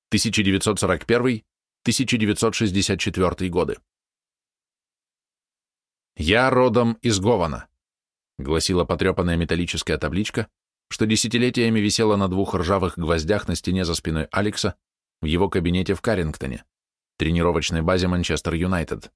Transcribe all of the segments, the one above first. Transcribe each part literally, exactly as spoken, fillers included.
тысяча девятьсот сорок первый — тысяча девятьсот шестьдесят четвёртый годы. «Я родом из Гована», — гласила потрепанная металлическая табличка, что десятилетиями висела на двух ржавых гвоздях на стене за спиной Алекса в его кабинете в Каррингтоне, тренировочной базе Манчестер Юнайтед.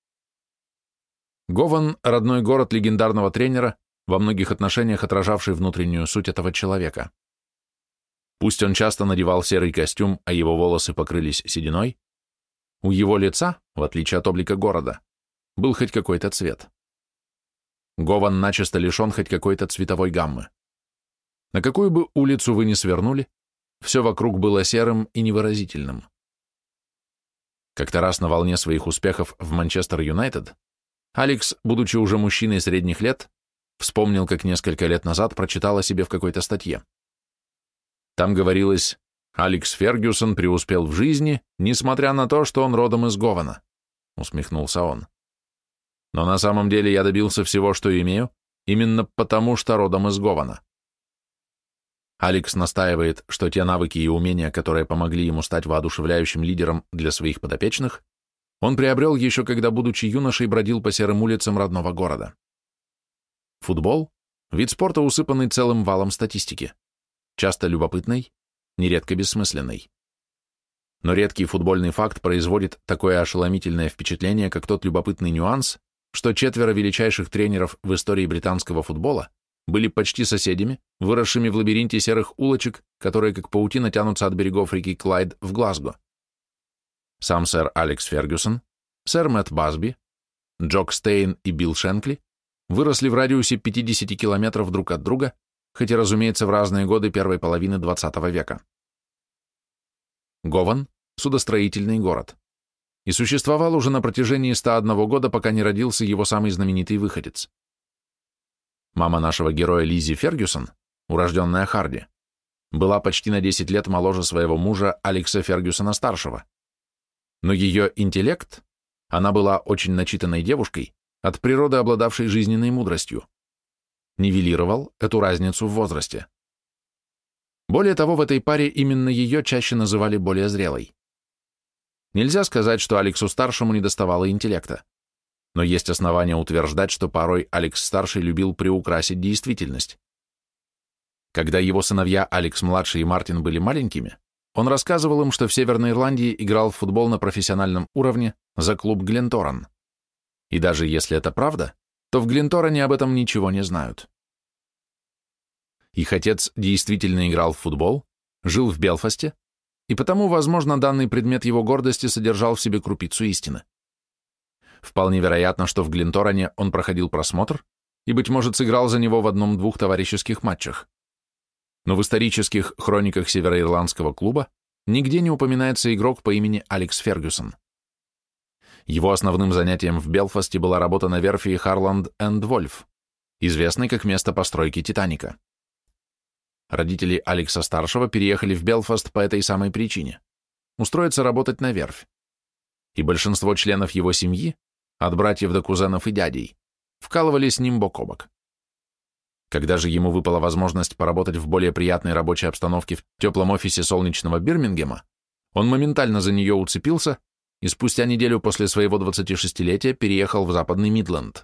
Гован — родной город легендарного тренера, во многих отношениях отражавший внутреннюю суть этого человека. Пусть он часто надевал серый костюм, а его волосы покрылись сединой, у его лица, в отличие от облика города, был хоть какой-то цвет. Гован начисто лишен хоть какой-то цветовой гаммы. На какую бы улицу вы ни свернули, все вокруг было серым и невыразительным. Как-то раз на волне своих успехов в Манчестер Юнайтед Алекс, будучи уже мужчиной средних лет, вспомнил, как несколько лет назад прочитал о себе в какой-то статье. Там говорилось: «Алекс Фергюсон преуспел в жизни, несмотря на то, что он родом из Гована», — усмехнулся он. «Но на самом деле я добился всего, что имею, именно потому, что родом из Гована». Алекс настаивает, что те навыки и умения, которые помогли ему стать воодушевляющим лидером для своих подопечных, он приобрел еще когда, будучи юношей, бродил по серым улицам родного города. Футбол – вид спорта, усыпанный целым валом статистики, часто любопытной, нередко бессмысленной. Но редкий футбольный факт производит такое ошеломительное впечатление, как тот любопытный нюанс, что четверо величайших тренеров в истории британского футбола были почти соседями, выросшими в лабиринте серых улочек, которые как паутина тянутся от берегов реки Клайд в Глазго. Сам сэр Алекс Фергюсон, сэр Мэтт Басби, Джок Стейн и Билл Шенкли выросли в радиусе пятидесяти километров друг от друга, хотя, разумеется, в разные годы первой половины двадцатого века. Гован – судостроительный город, и существовал уже на протяжении ста одного года, пока не родился его самый знаменитый выходец. Мама нашего героя Лиззи Фергюсон, урожденная Харди, была почти на десять лет моложе своего мужа Алекса Фергюсона-старшего. Но ее интеллект, она была очень начитанной девушкой, от природы обладавшей жизненной мудростью, нивелировал эту разницу в возрасте. Более того, в этой паре именно ее чаще называли более зрелой. Нельзя сказать, что Алексу-старшему недоставало интеллекта, но есть основания утверждать, что порой Алекс-старший любил приукрасить действительность. Когда его сыновья Алекс-младший и Мартин были маленькими, он рассказывал им, что в Северной Ирландии играл в футбол на профессиональном уровне за клуб Гленторан. И даже если это правда, то в Гленторане об этом ничего не знают. Их отец действительно играл в футбол, жил в Белфасте, и потому, возможно, данный предмет его гордости содержал в себе крупицу истины. Вполне вероятно, что в Гленторане он проходил просмотр и, быть может, сыграл за него в одном-двух товарищеских матчах. Но в исторических хрониках североирландского клуба нигде не упоминается игрок по имени Алекс Фергюсон. Его основным занятием в Белфасте была работа на верфи Харланд энд Вольф, известной как место постройки Титаника. Родители Алекса-старшего переехали в Белфаст по этой самой причине – устроиться работать на верфь. И большинство членов его семьи, от братьев до кузенов и дядей, вкалывали с ним бок о бок. Когда же ему выпала возможность поработать в более приятной рабочей обстановке в теплом офисе солнечного Бирмингема, он моментально за нее уцепился и спустя неделю после своего двадцатишестилетия переехал в Западный Мидленд.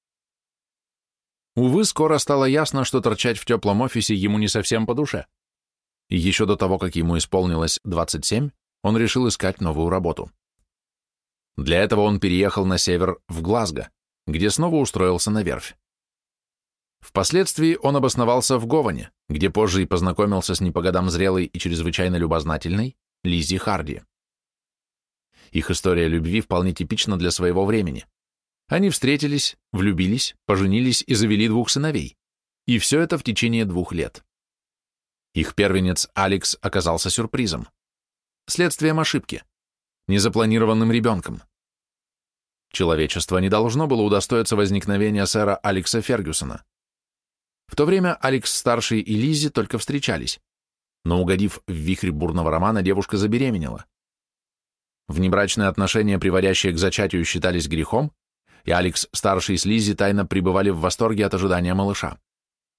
Увы, скоро стало ясно, что торчать в теплом офисе ему не совсем по душе. И еще до того, как ему исполнилось двадцать семь, он решил искать новую работу. Для этого он переехал на север, в Глазго, где снова устроился на верфь. Впоследствии он обосновался в Говане, где позже и познакомился с не по годам зрелой и чрезвычайно любознательной Лиззи Харди. Их история любви вполне типична для своего времени. Они встретились, влюбились, поженились и завели двух сыновей. И все это в течение двух лет. Их первенец Алекс оказался сюрпризом. Следствием ошибки. Незапланированным ребенком. Человечество не должно было удостоиться возникновения сэра Алекса Фергюсона. В то время Алекс-старший и Лиззи только встречались, но, угодив в вихрь бурного романа, девушка забеременела. Внебрачные отношения, приводящие к зачатию, считались грехом, и Алекс-старший с Лиззи тайно пребывали в восторге от ожидания малыша.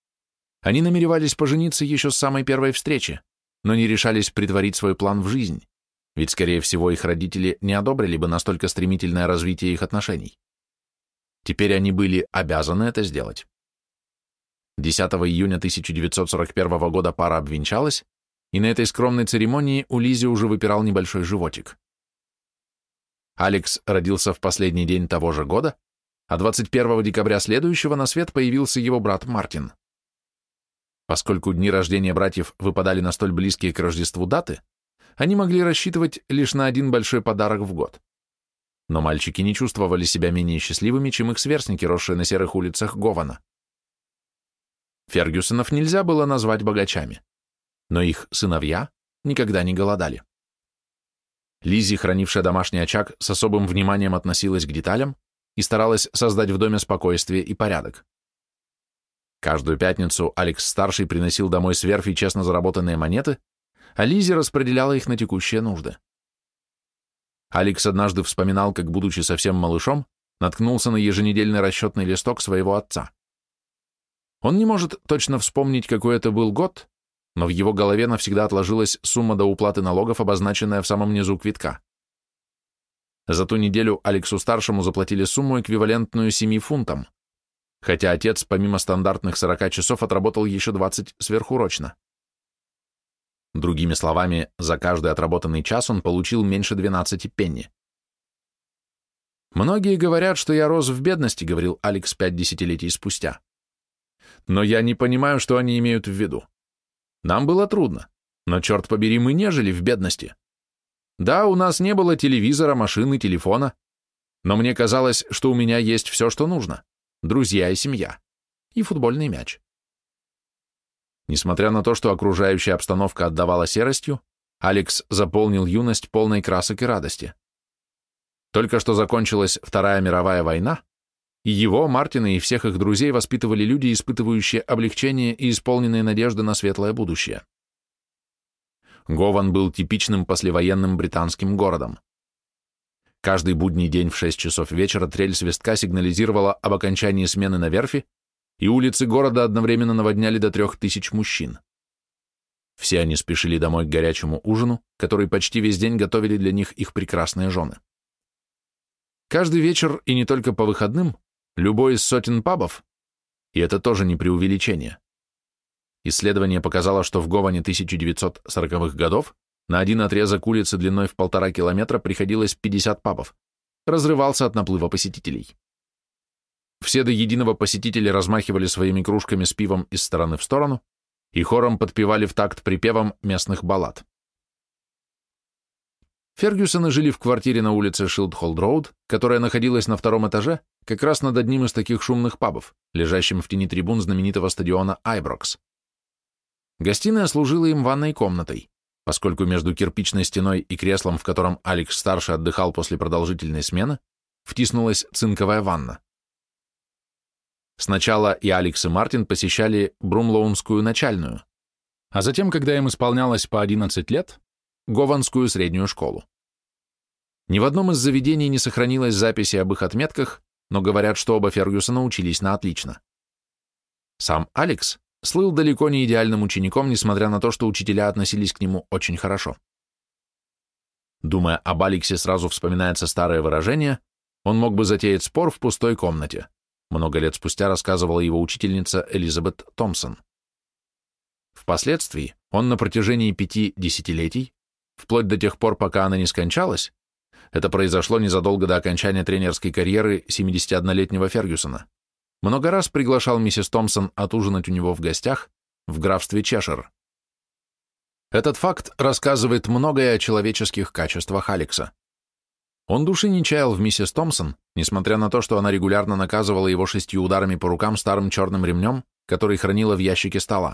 Они намеревались пожениться еще с самой первой встречи, но не решались претворить свой план в жизнь, ведь, скорее всего, их родители не одобрили бы настолько стремительное развитие их отношений. Теперь они были обязаны это сделать. десятого июня тысяча девятьсот сорок первого года пара обвенчалась, и на этой скромной церемонии у Лизи уже выпирал небольшой животик. Алекс родился в последний день того же года, а двадцать первого декабря следующего на свет появился его брат Мартин. Поскольку дни рождения братьев выпадали на столь близкие к Рождеству даты, они могли рассчитывать лишь на один большой подарок в год. Но мальчики не чувствовали себя менее счастливыми, чем их сверстники, росшие на серых улицах Гована. Фергюсонов нельзя было назвать богачами, но их сыновья никогда не голодали. Лиззи, хранившая домашний очаг, с особым вниманием относилась к деталям и старалась создать в доме спокойствие и порядок. Каждую пятницу Алекс-старший приносил домой с верфи честно заработанные монеты, а Лиззи распределяла их на текущие нужды. Алекс однажды вспоминал, как, будучи совсем малышом, наткнулся на еженедельный расчетный листок своего отца. Он не может точно вспомнить, какой это был год, но в его голове навсегда отложилась сумма до уплаты налогов, обозначенная в самом низу квитка. За ту неделю Алексу-старшему заплатили сумму, эквивалентную семи фунтам, хотя отец помимо стандартных сорока часов отработал еще двадцать сверхурочно. Другими словами, за каждый отработанный час он получил меньше двенадцати пенни. «Многие говорят, что я рос в бедности», — говорил Алекс пять десятилетий спустя. «Но я не понимаю, что они имеют в виду. Нам было трудно, но, черт побери, мы не жили в бедности. Да, у нас не было телевизора, машины, телефона, но мне казалось, что у меня есть все, что нужно. Друзья и семья. И футбольный мяч». Несмотря на то, что окружающая обстановка отдавала серостью, Алекс заполнил юность полной красок и радости. Только что закончилась Вторая мировая война, и его, Мартина и всех их друзей воспитывали люди, испытывающие облегчение и исполненные надежды на светлое будущее. Гован был типичным послевоенным британским городом. Каждый будний день в шесть часов вечера трель свистка сигнализировала об окончании смены на верфи, и улицы города одновременно наводняли до трех тысяч мужчин. Все они спешили домой к горячему ужину, который почти весь день готовили для них их прекрасные жены. Каждый вечер, и не только по выходным, любой из сотен пабов, и это тоже не преувеличение. Исследование показало, что в Говане тысяча девятьсот сороковых годов на один отрезок улицы длиной в полтора километра приходилось пятьдесят пабов, разрывался от наплыва посетителей. Все до единого посетители размахивали своими кружками с пивом из стороны в сторону и хором подпевали в такт припевам местных баллад. Фергюсоны жили в квартире на улице Шилдхолд-Роуд, которая находилась на втором этаже, как раз над одним из таких шумных пабов, лежащим в тени трибун знаменитого стадиона Айброкс. Гостиная служила им ванной комнатой, поскольку между кирпичной стеной и креслом, в котором Алекс-старший отдыхал после продолжительной смены, втиснулась цинковая ванна. Сначала и Алекс, и Мартин посещали Брумлоунскую начальную, а затем, когда им исполнялось по одиннадцать лет, Гованскую среднюю школу. Ни в одном из заведений не сохранилось записи об их отметках, но говорят, что оба Фергюсона учились на отлично. Сам Алекс слыл далеко не идеальным учеником, несмотря на то, что учителя относились к нему очень хорошо. Думая об Алексе, сразу вспоминается старое выражение: он мог бы затеять спор в пустой комнате. Много лет спустя рассказывала его учительница Элизабет Томпсон. Впоследствии он на протяжении пяти десятилетий, вплоть до тех пор, пока она не скончалась, это произошло незадолго до окончания тренерской карьеры семидесятиоднолетнего Фергюсона, много раз приглашал миссис Томпсон отужинать у него в гостях в графстве Чешир. Этот факт рассказывает многое о человеческих качествах Алекса. Он души не чаял в миссис Томпсон, несмотря на то, что она регулярно наказывала его шестью ударами по рукам старым черным ремнем, который хранила в ящике стола.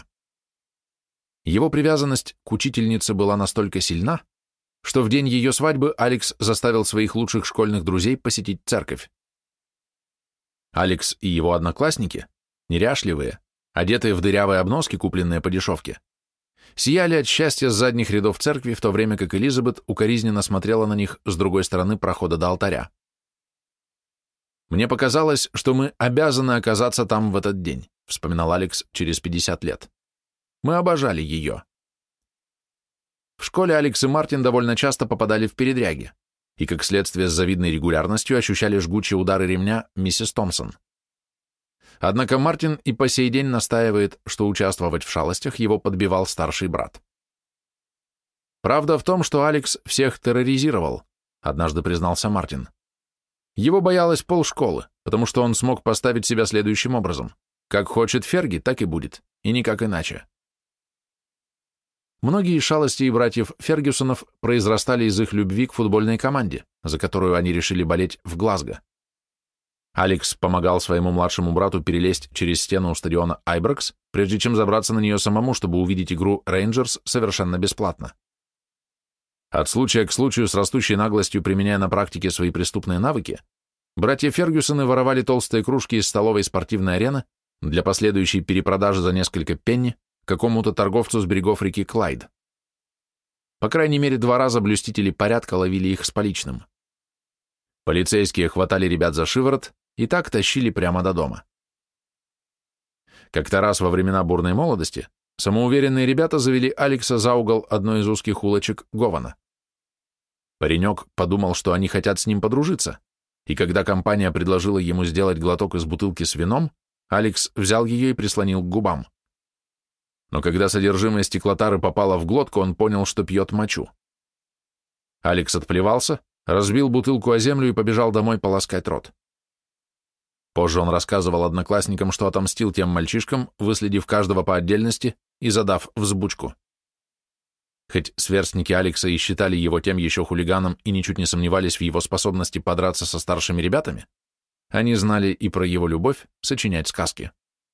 Его привязанность к учительнице была настолько сильна, что в день ее свадьбы Алекс заставил своих лучших школьных друзей посетить церковь. Алекс и его одноклассники, неряшливые, одетые в дырявые обноски, купленные по дешевке, сияли от счастья с задних рядов церкви, в то время как Элизабет укоризненно смотрела на них с другой стороны прохода до алтаря. «Мне показалось, что мы обязаны оказаться там в этот день», вспоминал Алекс через пятьдесят лет. «Мы обожали ее». В школе Алекс и Мартин довольно часто попадали в передряги и, как следствие, с завидной регулярностью ощущали жгучие удары ремня миссис Томпсон. Однако Мартин и по сей день настаивает, что участвовать в шалостях его подбивал старший брат. Правда в том, что Алекс всех терроризировал, однажды признался Мартин. Его боялась полшколы, потому что он смог поставить себя следующим образом. Как хочет Ферги, так и будет, и никак иначе. Многие шалости братьев Фергюсонов произрастали из их любви к футбольной команде, за которую они решили болеть в Глазго. Алекс помогал своему младшему брату перелезть через стену у стадиона Айбракс, прежде чем забраться на нее самому, чтобы увидеть игру Рейнджерс совершенно бесплатно. От случая к случаю, с растущей наглостью применяя на практике свои преступные навыки, братья Фергюсоны воровали толстые кружки из столовой спортивной арены для последующей перепродажи за несколько пенни какому-то торговцу с берегов реки Клайд. По крайней мере, два раза блюстители порядка ловили их с поличным. Полицейские хватали ребят за шиворот и так тащили прямо до дома. Как-то раз во времена бурной молодости самоуверенные ребята завели Алекса за угол одной из узких улочек Гована. Паренек подумал, что они хотят с ним подружиться, и когда компания предложила ему сделать глоток из бутылки с вином, Алекс взял ее и прислонил к губам. Но когда содержимое стеклотары попало в глотку, он понял, что пьет мочу. Алекс отплевался, разбил бутылку о землю и побежал домой полоскать рот. Позже он рассказывал одноклассникам, что отомстил тем мальчишкам, выследив каждого по отдельности и задав взбучку. Хоть сверстники Алекса и считали его тем еще хулиганом и ничуть не сомневались в его способности подраться со старшими ребятами, они знали и про его любовь сочинять сказки.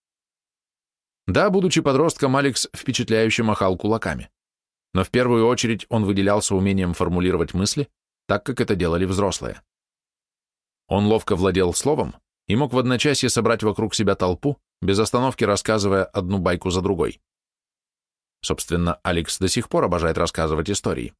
Да, будучи подростком, Алекс впечатляюще махал кулаками, но в первую очередь он выделялся умением формулировать мысли, так как это делали взрослые. Он ловко владел словом и мог в одночасье собрать вокруг себя толпу, без остановки рассказывая одну байку за другой. Собственно, Алекс до сих пор обожает рассказывать истории.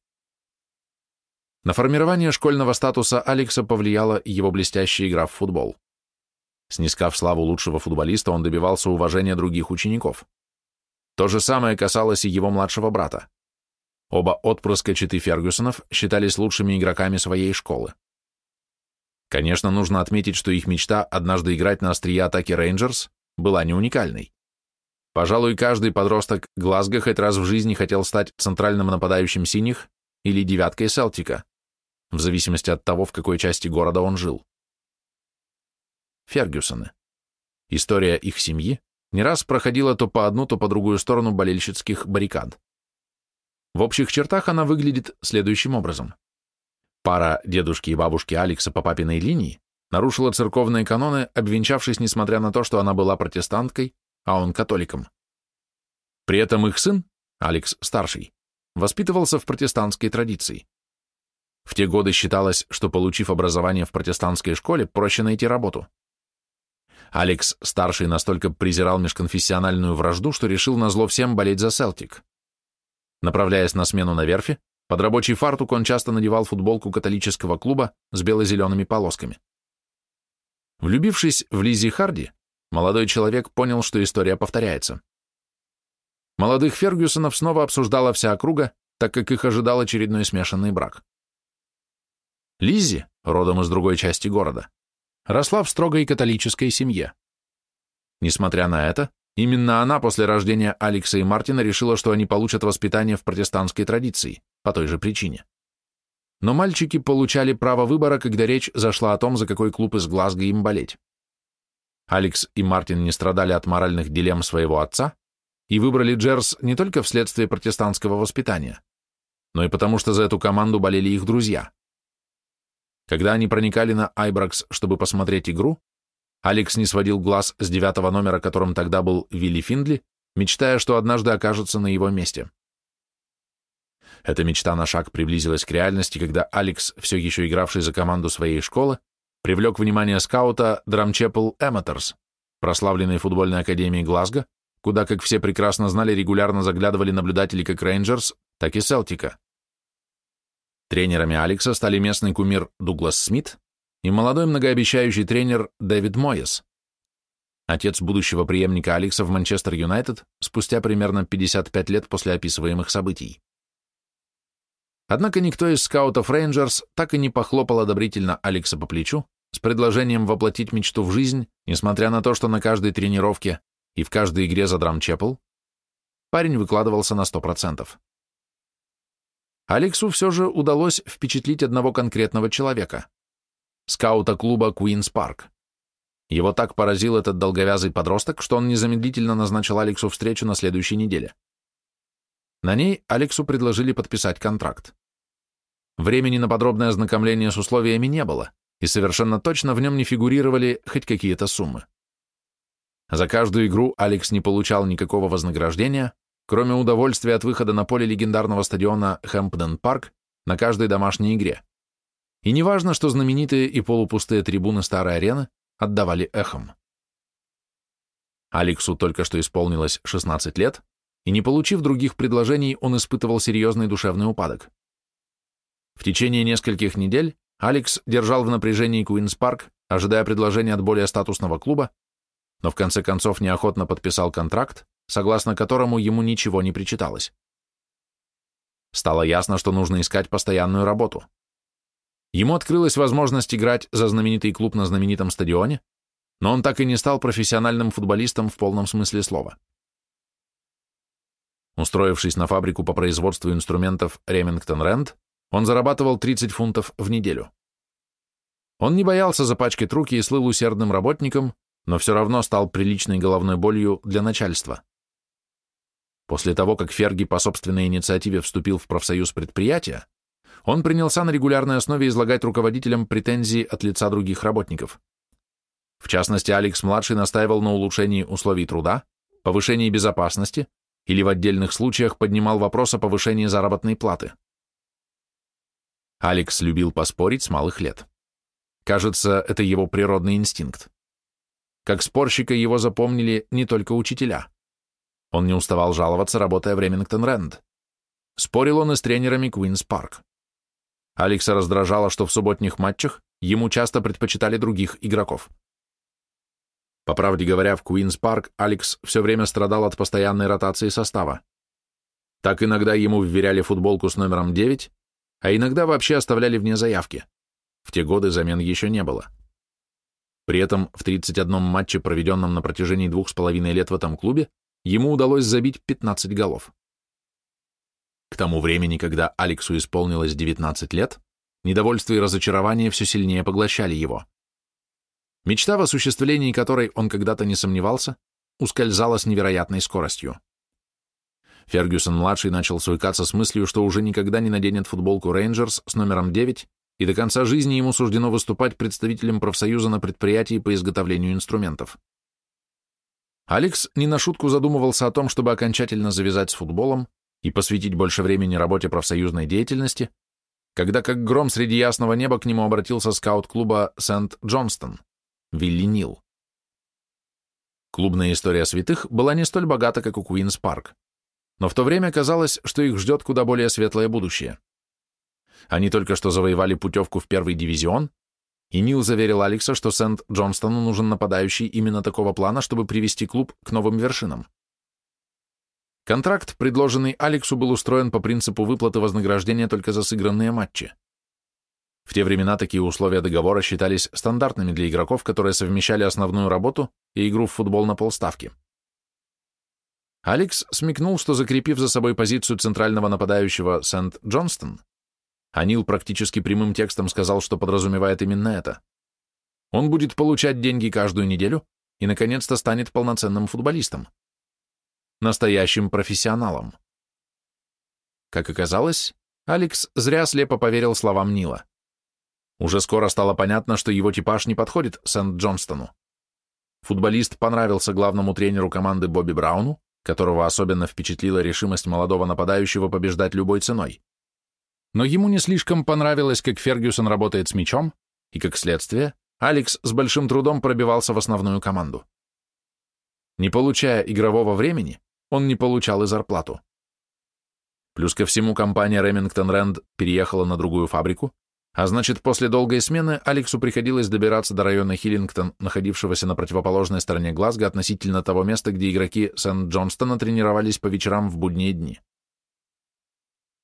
На формирование школьного статуса Алекса повлияла его блестящая игра в футбол. Снискав славу лучшего футболиста, он добивался уважения других учеников. То же самое касалось и его младшего брата. Оба отпрыска четы Фергюсонов считались лучшими игроками своей школы. Конечно, нужно отметить, что их мечта однажды играть на острие атаки Рейнджерс была не уникальной. Пожалуй, каждый подросток Глазго хоть раз в жизни хотел стать центральным нападающим синих или девяткой Селтика, в зависимости от того, в какой части города он жил. Фергюсоны. История их семьи не раз проходила то по одну, то по другую сторону болельщицких баррикад. В общих чертах она выглядит следующим образом. Пара дедушки и бабушки Алекса по папиной линии нарушила церковные каноны, обвенчавшись, несмотря на то, что она была протестанткой, а он католиком. При этом их сын, Алекс старший, воспитывался в протестантской традиции. В те годы считалось, что, получив образование в протестантской школе, проще найти работу. Алекс старший настолько презирал межконфессиональную вражду, что решил назло всем болеть за Селтик. Направляясь на смену на верфи, под рабочий фартук он часто надевал футболку католического клуба с бело-зелеными полосками. Влюбившись в Лиззи Харди, молодой человек понял, что история повторяется. Молодых Фергюсонов снова обсуждала вся округа, так как их ожидал очередной смешанный брак. Лиззи, родом из другой части города, росла в строгой католической семье. Несмотря на это, именно она после рождения Алекса и Мартина решила, что они получат воспитание в протестантской традиции, по той же причине. Но мальчики получали право выбора, когда речь зашла о том, за какой клуб из Глазго им болеть. Алекс и Мартин не страдали от моральных дилемм своего отца и выбрали Джерс не только вследствие протестантского воспитания, но и потому, что за эту команду болели их друзья. Когда они проникали на Айбракс, чтобы посмотреть игру, Алекс не сводил глаз с девятого номера, которым тогда был Вилли Финдли, мечтая, что однажды окажется на его месте. Эта мечта на шаг приблизилась к реальности, когда Алекс, все еще игравший за команду своей школы, привлек внимание скаута Драмчепл Эматорс, прославленной футбольной академии Глазго, куда, как все прекрасно знали, регулярно заглядывали наблюдатели как Рейнджерс, так и Селтика. Тренерами Алекса стали местный кумир Дуглас Смит и молодой многообещающий тренер Дэвид Моэс, отец будущего преемника Алекса в Манчестер Юнайтед спустя примерно пятьдесят пять лет после описываемых событий. Однако никто из скаутов Рейнджерс так и не похлопал одобрительно Алекса по плечу с предложением воплотить мечту в жизнь, несмотря на то, что на каждой тренировке и в каждой игре за Драмчепл парень выкладывался на сто процентов. Алексу все же удалось впечатлить одного конкретного человека — скаута клуба Куинс Парк. Его так поразил этот долговязый подросток, что он незамедлительно назначил Алексу встречу на следующей неделе. На ней Алексу предложили подписать контракт. Времени на подробное ознакомление с условиями не было, и совершенно точно в нем не фигурировали хоть какие-то суммы. За каждую игру Алекс не получал никакого вознаграждения, кроме удовольствия от выхода на поле легендарного стадиона Хэмпден Парк на каждой домашней игре. И неважно, что знаменитые и полупустые трибуны старой арены отдавали эхом. Алексу только что исполнилось шестнадцать лет, и не получив других предложений, он испытывал серьезный душевный упадок. В течение нескольких недель Алекс держал в напряжении Куинс Парк, ожидая предложения от более статусного клуба, но в конце концов неохотно подписал контракт, согласно которому ему ничего не причиталось. Стало ясно, что нужно искать постоянную работу. Ему открылась возможность играть за знаменитый клуб на знаменитом стадионе, но он так и не стал профессиональным футболистом в полном смысле слова. Устроившись на фабрику по производству инструментов Remington Rand, он зарабатывал тридцать фунтов в неделю. Он не боялся запачкать руки и слыл усердным работником, но все равно стал приличной головной болью для начальства. После того, как Ферги по собственной инициативе вступил в профсоюз предприятия, он принялся на регулярной основе излагать руководителям претензии от лица других работников. В частности, Алекс-младший настаивал на улучшении условий труда, повышении безопасности или в отдельных случаях поднимал вопрос о повышении заработной платы. Алекс любил поспорить с малых лет. Кажется, это его природный инстинкт. Как спорщика его запомнили не только учителя. Он не уставал жаловаться, работая в Remington Rand. Спорил он и с тренерами Куинс Парк. Алекса раздражало, что в субботних матчах ему часто предпочитали других игроков. По правде говоря, в Куинс Парк Алекс все время страдал от постоянной ротации состава. Так иногда ему вверяли футболку с номером девять, а иногда вообще оставляли вне заявки. В те годы замен еще не было. При этом в тридцать одном матче, проведенном на протяжении двух с половиной лет в этом клубе, ему удалось забить пятнадцать голов. К тому времени, когда Алексу исполнилось девятнадцать лет, недовольство и разочарование все сильнее поглощали его. Мечта, в осуществлении которой он когда-то не сомневался, ускользала с невероятной скоростью. Фергюсон-младший начал суетаться с мыслью, что уже никогда не наденет футболку Рейнджерс с номером девять, и до конца жизни ему суждено выступать представителем профсоюза на предприятии по изготовлению инструментов. Алекс не на шутку задумывался о том, чтобы окончательно завязать с футболом и посвятить больше времени работе профсоюзной деятельности, когда как гром среди ясного неба к нему обратился скаут клуба Сент-Джонстон, Вилли Нил. Клубная история святых была не столь богата, как у Куинс Парк, но в то время казалось, что их ждет куда более светлое будущее. Они только что завоевали путевку в первый дивизион, и Нил заверил Алекса, что Сент-Джонстону нужен нападающий именно такого плана, чтобы привести клуб к новым вершинам. Контракт, предложенный Алексу, был устроен по принципу выплаты вознаграждения только за сыгранные матчи. В те времена такие условия договора считались стандартными для игроков, которые совмещали основную работу и игру в футбол на полставки. Алекс смекнул, что, закрепив за собой позицию центрального нападающего Сент-Джонстон, а Нил практически прямым текстом сказал, что подразумевает именно это, он будет получать деньги каждую неделю и, наконец-то, станет полноценным футболистом. Настоящим профессионалом. Как оказалось, Алекс зря слепо поверил словам Нила. Уже скоро стало понятно, что его типаж не подходит Сент-Джонстону. Футболист понравился главному тренеру команды Бобби Брауну, которого особенно впечатлила решимость молодого нападающего побеждать любой ценой. Но ему не слишком понравилось, как Фергюсон работает с мячом, и, как следствие, Алекс с большим трудом пробивался в основную команду. Не получая игрового времени, он не получал и зарплату. Плюс ко всему компания Remington Rand переехала на другую фабрику, а значит, после долгой смены Алексу приходилось добираться до района Хиллингтон, находившегося на противоположной стороне Глазго относительно того места, где игроки Сент-Джонстона тренировались по вечерам в будние дни.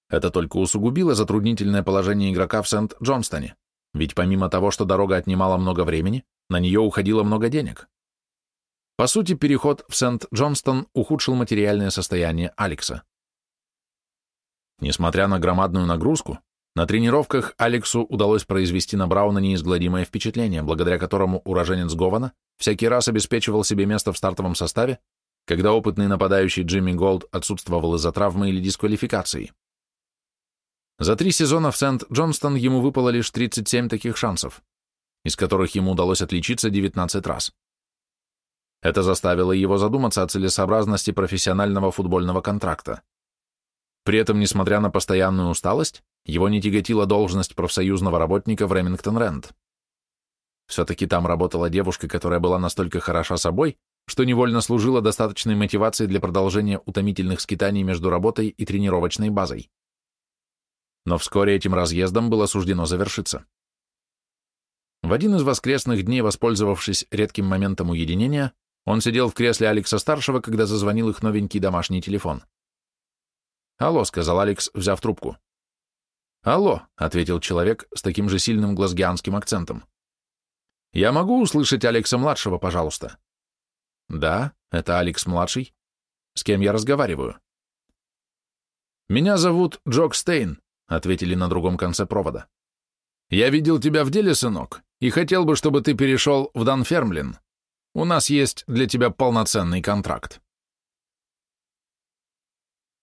Это только усугубило затруднительное положение игрока в Сент-Джонстоне, ведь помимо того, что дорога отнимала много времени, на нее уходило много денег. По сути, переход в Сент-Джонстон ухудшил материальное состояние Алекса. Несмотря на громадную нагрузку, на тренировках Алексу удалось произвести на Брауна неизгладимое впечатление, благодаря которому уроженец Гована всякий раз обеспечивал себе место в стартовом составе, когда опытный нападающий Джимми Голд отсутствовал из-за травмы или дисквалификации. За три сезона в Сент-Джонстон ему выпало лишь тридцать семь таких шансов, из которых ему удалось отличиться девятнадцать раз. Это заставило его задуматься о целесообразности профессионального футбольного контракта. При этом, несмотря на постоянную усталость, его не тяготила должность профсоюзного работника в Ремингтон-Рэнд. Все-таки там работала девушка, которая была настолько хороша собой, что невольно служила достаточной мотивацией для продолжения утомительных скитаний между работой и тренировочной базой. Но вскоре этим разъездом было суждено завершиться. В один из воскресных дней, воспользовавшись редким моментом уединения, он сидел в кресле Алекса-старшего, когда зазвонил их новенький домашний телефон. «Алло», — сказал Алекс, взяв трубку. «Алло», — ответил человек с таким же сильным глазгианским акцентом. «Я могу услышать Алекса-младшего, пожалуйста?» «Да, это Алекс-младший. С кем я разговариваю?» «Меня зовут Джок Стейн», — ответили на другом конце провода. «Я видел тебя в деле, сынок, и хотел бы, чтобы ты перешел в Данфермлин. У нас есть для тебя полноценный контракт».